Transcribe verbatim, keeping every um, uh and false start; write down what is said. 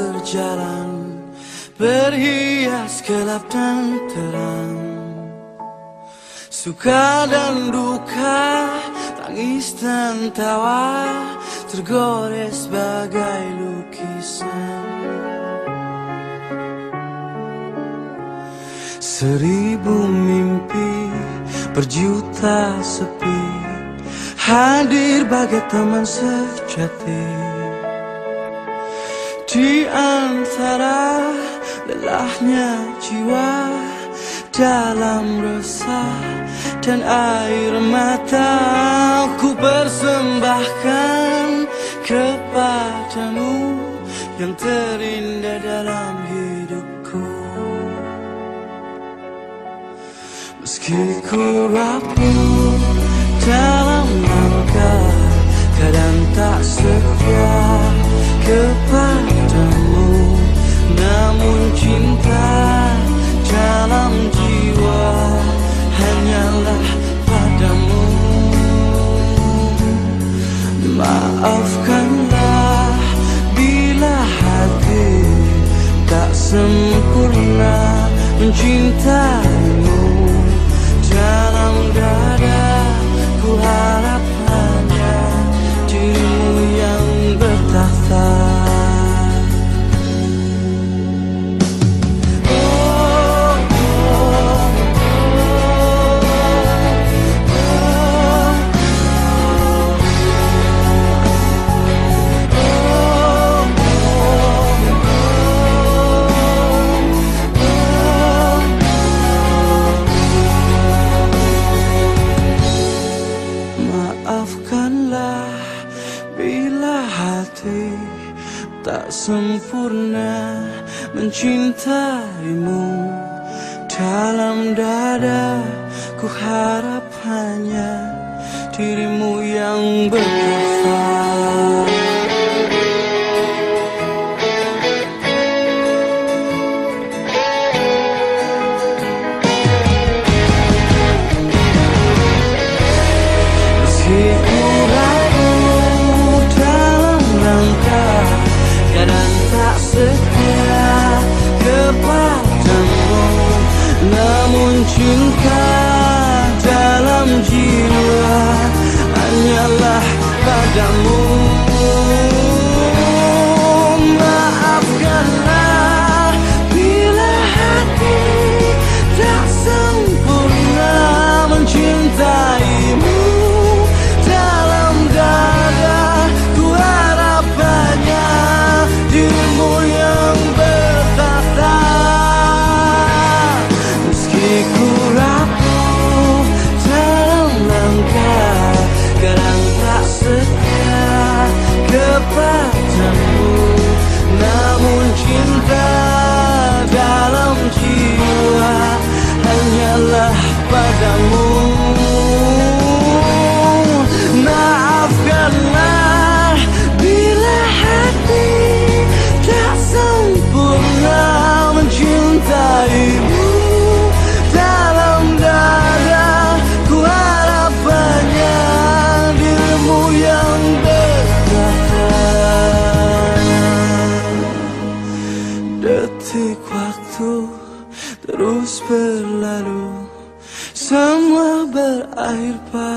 berjalan, berhias gelap dan terang, suka dan duka, tangis dan tawa, tergores bagai lukisan. Seribu mimpi, berjuta sepi, hadir bagai teman sejati. Di antara lelahnya jiwa, dalam resah dan air mata, ku persembahkan kepadamu yang terindah dalam hidupku. Meski ku rapuh dalam langkah, kadang tak setia kepadamu, namun cinta dalam jiwa hanyalah padamu. Maafkanlah bila hati tak sempurna mencintaimu. Dalam dada ku harap hanya dirimu yang bertakhta. Maafkanlah bila hati tak sempurna mencintaimu. Dalam dada ku harap hanya dirimu yang bertakhta. Kadang tak setia kepadamu, namun cinta dalam jiwa hanyalah padamu. Maafkanlah bila hati tak sempurna mencintaimu. Dalam dada ku harap hanya dirimu yang bertakhta. Meski ku rapuh dalam langkah, kadang tak setia kepadamu, namun cinta dalam jiwa hanyalah padamu. Maafkanlah bila hati tak sempurna mencintaimu. Dalam dada ku harap hanya dirimu yang bertakhta. Detik waktu terus berlalu, semua berakhir pada